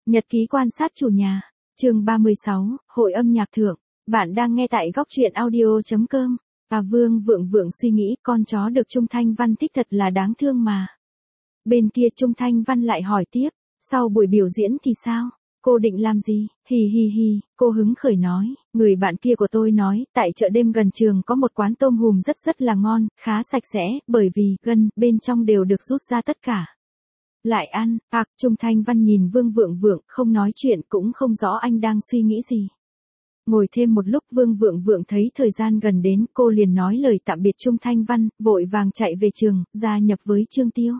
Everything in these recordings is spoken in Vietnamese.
Nhật ký quan sát chủ nhà, chương 36, Hội âm nhạc thượng. Bạn đang nghe tại góc truyện audio.com. Vương Vượng Vượng suy nghĩ con chó được Trung Thanh Văn thích thật là đáng thương mà. Bên kia Trung Thanh Văn lại hỏi tiếp, sau buổi biểu diễn thì sao? Cô định làm gì? Hì hì hì, cô hứng khởi nói, người bạn kia của tôi nói, tại chợ đêm gần trường có một quán tôm hùm rất là ngon, khá sạch sẽ, bởi vì, bên trong đều được rút ra tất cả. Lại ăn, Trung Thanh Văn nhìn Vương Vượng Vượng, không nói chuyện cũng không rõ anh đang suy nghĩ gì. Ngồi thêm một lúc Vương Vượng Vượng thấy thời gian gần đến, cô liền nói lời tạm biệt Trung Thanh Văn, vội vàng chạy về trường, gia nhập với Trương Tiêu.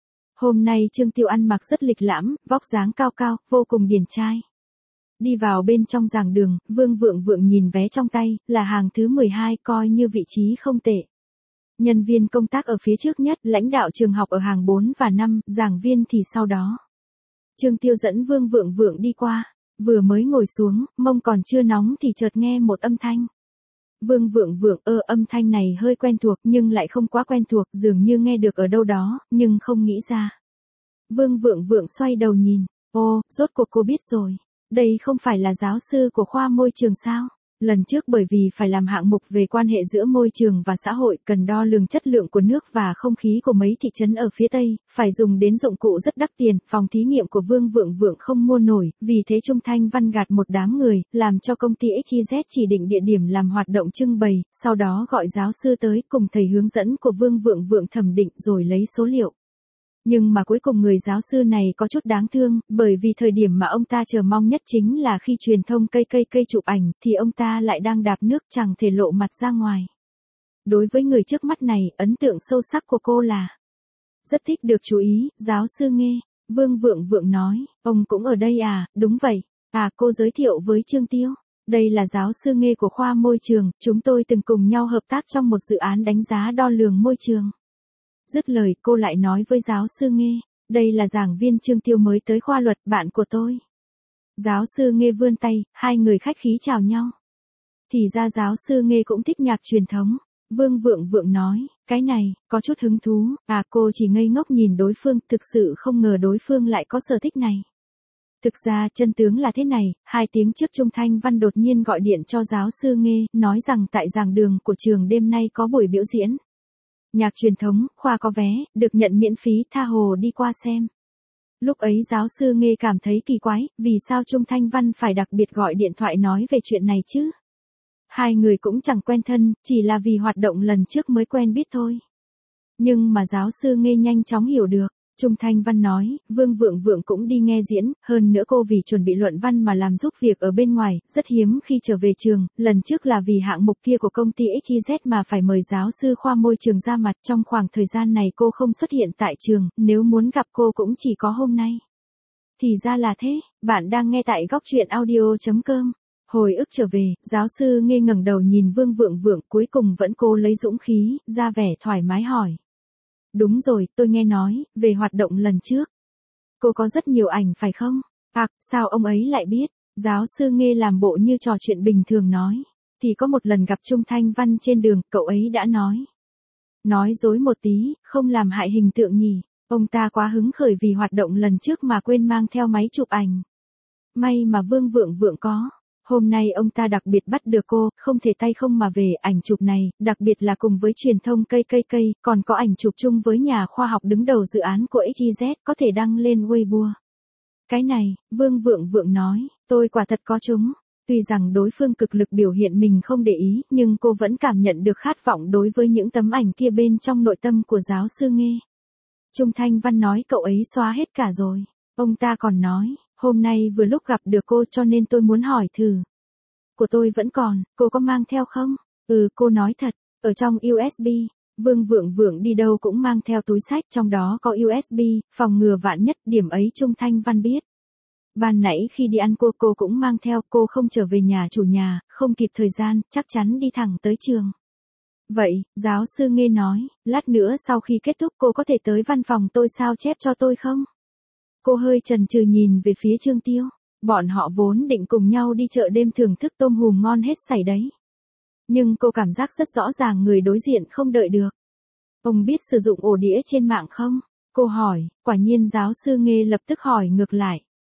Hôm nay Trương Tiêu ăn mặc rất lịch lãm, vóc dáng cao cao, vô cùng điển trai. Đi vào bên trong giảng đường, Vương Vượng Vượng nhìn vé trong tay, là hàng thứ 12, coi như vị trí không tệ. Nhân viên công tác ở phía trước nhất, lãnh đạo trường học ở hàng 4 và 5, giảng viên thì sau đó. Trương Tiêu dẫn Vương Vượng Vượng đi qua, vừa mới ngồi xuống, mông còn chưa nóng thì chợt nghe một âm thanh. Vương Vượng Vượng, âm thanh này hơi quen thuộc nhưng lại không quá quen thuộc, dường như nghe được ở đâu đó, nhưng không nghĩ ra. Vương Vượng Vượng xoay đầu nhìn, rốt cuộc cô biết rồi, đây không phải là giáo sư của khoa môi trường sao? Lần trước bởi vì phải làm hạng mục về quan hệ giữa môi trường và xã hội, cần đo lường chất lượng của nước và không khí của mấy thị trấn ở phía Tây, phải dùng đến dụng cụ rất đắt tiền, phòng thí nghiệm của Vương Vượng Vượng không mua nổi, vì thế Trung Thanh Văn gạt một đám người, làm cho công ty XYZ chỉ định địa điểm làm hoạt động trưng bày, sau đó gọi giáo sư tới cùng thầy hướng dẫn của Vương Vượng Vượng thẩm định rồi lấy số liệu. Nhưng mà cuối cùng người giáo sư này có chút đáng thương, bởi vì thời điểm mà ông ta chờ mong nhất chính là khi truyền thông cây chụp ảnh, thì ông ta lại đang đạp nước chẳng thể lộ mặt ra ngoài. Đối với người trước mắt này, ấn tượng sâu sắc của cô là rất thích được chú ý, giáo sư Nghê. Vương Vượng Vượng nói, ông cũng ở đây à? Đúng vậy. Cô giới thiệu với Trương Tiêu. Đây là giáo sư Nghê của khoa môi trường, chúng tôi từng cùng nhau hợp tác trong một dự án đánh giá đo lường môi trường. Dứt lời cô lại nói với giáo sư Nghê, đây là giảng viên Trương Tiêu mới tới khoa luật, bạn của tôi. Giáo sư Nghê vươn tay, hai người khách khí chào nhau. Thì ra giáo sư Nghê cũng thích nhạc truyền thống. Vương Vượng Vượng nói, cái này, có chút hứng thú. Cô chỉ ngây ngốc nhìn đối phương, thực sự không ngờ đối phương lại có sở thích này. Thực ra chân tướng là thế này, 2 tiếng trước Trung Thanh Văn đột nhiên gọi điện cho giáo sư Nghê, nói rằng tại giảng đường của trường đêm nay có buổi biểu diễn. Nhạc truyền thống, khoa có vé, được nhận miễn phí, tha hồ đi qua xem. Lúc ấy giáo sư Nghê cảm thấy kỳ quái, vì sao Trung Thanh Văn phải đặc biệt gọi điện thoại nói về chuyện này chứ? Hai người cũng chẳng quen thân, chỉ là vì hoạt động lần trước mới quen biết thôi. Nhưng mà giáo sư Nghê nhanh chóng hiểu được. Trung Thanh Văn nói, Vương Vượng Vượng cũng đi nghe diễn, hơn nữa cô vì chuẩn bị luận văn mà làm giúp việc ở bên ngoài, rất hiếm khi trở về trường, lần trước là vì hạng mục kia của công ty XYZ mà phải mời giáo sư khoa môi trường ra mặt, trong khoảng thời gian này cô không xuất hiện tại trường, nếu muốn gặp cô cũng chỉ có hôm nay. Thì ra là thế, bạn đang nghe tại góc truyện audio.com. Hồi ức trở về, giáo sư Nghê ngẩng đầu nhìn Vương Vượng Vượng, cuối cùng vẫn cố lấy dũng khí, ra vẻ thoải mái hỏi. Đúng rồi, tôi nghe nói, về hoạt động lần trước. Cô có rất nhiều ảnh phải không? Sao ông ấy lại biết? Giáo sư Nghê làm bộ như trò chuyện bình thường nói. Thì có một lần gặp Trung Thanh Văn trên đường, cậu ấy đã nói. Nói dối một tí, không làm hại hình tượng nhỉ. Ông ta quá hứng khởi vì hoạt động lần trước mà quên mang theo máy chụp ảnh. May mà Vương Vượng Vượng có. Hôm nay ông ta đặc biệt bắt được cô, không thể tay không mà về ảnh chụp này, đặc biệt là cùng với truyền thông cây, còn có ảnh chụp chung với nhà khoa học đứng đầu dự án của XYZ, có thể đăng lên Weibo. Cái này, Vương Vượng Vượng nói, tôi quả thật có chúng. Tuy rằng đối phương cực lực biểu hiện mình không để ý, nhưng cô vẫn cảm nhận được khát vọng đối với những tấm ảnh kia bên trong nội tâm của giáo sư Nghê. Trung Thanh Văn nói cậu ấy xóa hết cả rồi. Ông ta còn nói, hôm nay vừa lúc gặp được cô cho nên tôi muốn hỏi thử. Của tôi vẫn còn, cô có mang theo không? Cô nói thật, ở trong USB, Vương Vượng Vượng đi đâu cũng mang theo túi sách, trong đó có USB, phòng ngừa vạn nhất, điểm ấy Trung Thanh Văn biết. Ban nãy khi đi ăn cô cũng mang theo, cô không trở về nhà chủ nhà, không kịp thời gian, chắc chắn đi thẳng tới trường. Vậy, giáo sư Nghê nói, lát nữa sau khi kết thúc cô có thể tới văn phòng tôi sao chép cho tôi không? Cô hơi chần chừ nhìn về phía Trương Tiêu. Bọn họ vốn định cùng nhau đi chợ đêm thưởng thức tôm hùm ngon hết sảy đấy. Nhưng cô cảm giác rất rõ ràng người đối diện không đợi được. Ông biết sử dụng ổ đĩa trên mạng không? Cô hỏi, quả nhiên giáo sư Nghê lập tức hỏi ngược lại.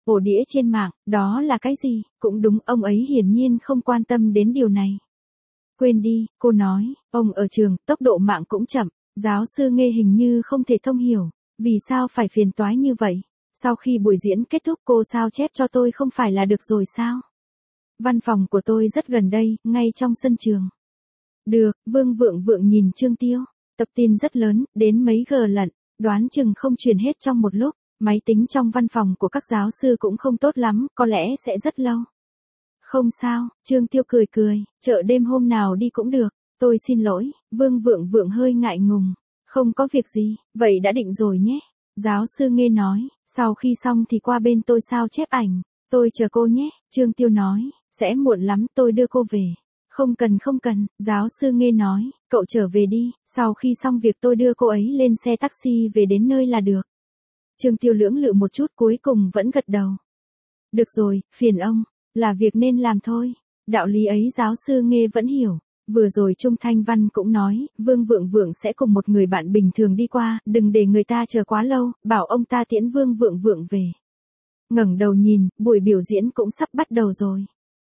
Ổ đĩa trên mạng, đó là cái gì? Cũng đúng, ông ấy hiển nhiên không quan tâm đến điều này. Quên đi, cô nói, ông ở trường, tốc độ mạng cũng chậm, giáo sư Nghê hình như không thể thông hiểu, vì sao phải phiền toái như vậy? Sau khi buổi diễn kết thúc cô sao chép cho tôi không phải là được rồi sao? Văn phòng của tôi rất gần đây, ngay trong sân trường. Được, Vương Vượng Vượng nhìn Trương Tiêu, tập tin rất lớn, đến mấy G lận, đoán chừng không truyền hết trong một lúc, máy tính trong văn phòng của các giáo sư cũng không tốt lắm, có lẽ sẽ rất lâu. Không sao, Trương Tiêu cười cười, chợ đêm hôm nào đi cũng được, tôi xin lỗi, Vương Vượng Vượng hơi ngại ngùng, không có việc gì, vậy đã định rồi nhé. Giáo sư Nghê nói, sau khi xong thì qua bên tôi sao chép ảnh, tôi chờ cô nhé, Trương Tiêu nói, sẽ muộn lắm tôi đưa cô về. Không cần, giáo sư Nghê nói, cậu trở về đi, sau khi xong việc tôi đưa cô ấy lên xe taxi về đến nơi là được. Trương Tiêu lưỡng lự một chút cuối cùng vẫn gật đầu. Được rồi, phiền ông, là việc nên làm thôi. Đạo lý ấy giáo sư Nghê vẫn hiểu. Vừa rồi Trung Thanh Văn cũng nói, Vương Vượng Vượng sẽ cùng một người bạn bình thường đi qua, đừng để người ta chờ quá lâu, bảo ông ta tiễn Vương Vượng Vượng về. Ngẩng đầu nhìn, buổi biểu diễn cũng sắp bắt đầu rồi.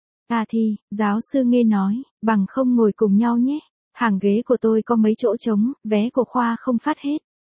À thì, giáo sư Nghê nói, bằng không ngồi cùng nhau nhé. Hàng ghế của tôi có mấy chỗ trống, vé của khoa không phát hết.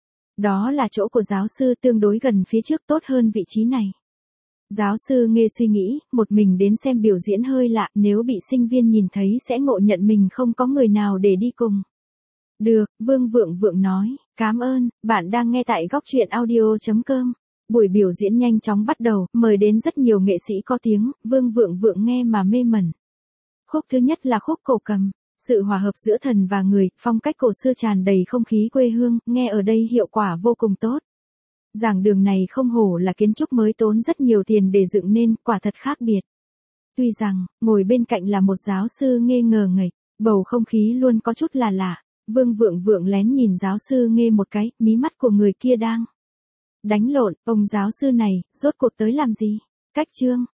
Đó là chỗ của giáo sư tương đối gần phía trước tốt hơn vị trí này. Giáo sư Nghê suy nghĩ, một mình đến xem biểu diễn hơi lạ, nếu bị sinh viên nhìn thấy sẽ ngộ nhận mình không có người nào để đi cùng. Được, Vương Vượng Vượng nói, cảm ơn, bạn đang nghe tại góc truyện audio.com. Buổi biểu diễn nhanh chóng bắt đầu, mời đến rất nhiều nghệ sĩ có tiếng, Vương Vượng Vượng nghe mà mê mẩn. Khúc thứ nhất là khúc cổ cầm, sự hòa hợp giữa thần và người, phong cách cổ xưa tràn đầy không khí quê hương, nghe ở đây hiệu quả vô cùng tốt. Giảng đường này không hổ là kiến trúc mới tốn rất nhiều tiền để dựng nên, quả thật khác biệt. Tuy rằng, ngồi bên cạnh là một giáo sư Nghê ngờ nghệch, bầu không khí luôn có chút là lạ. Vương Vượng Vượng lén nhìn giáo sư Nghê một cái, mí mắt của người kia đang đánh lộn, ông giáo sư này, rốt cuộc tới làm gì? Cách chương,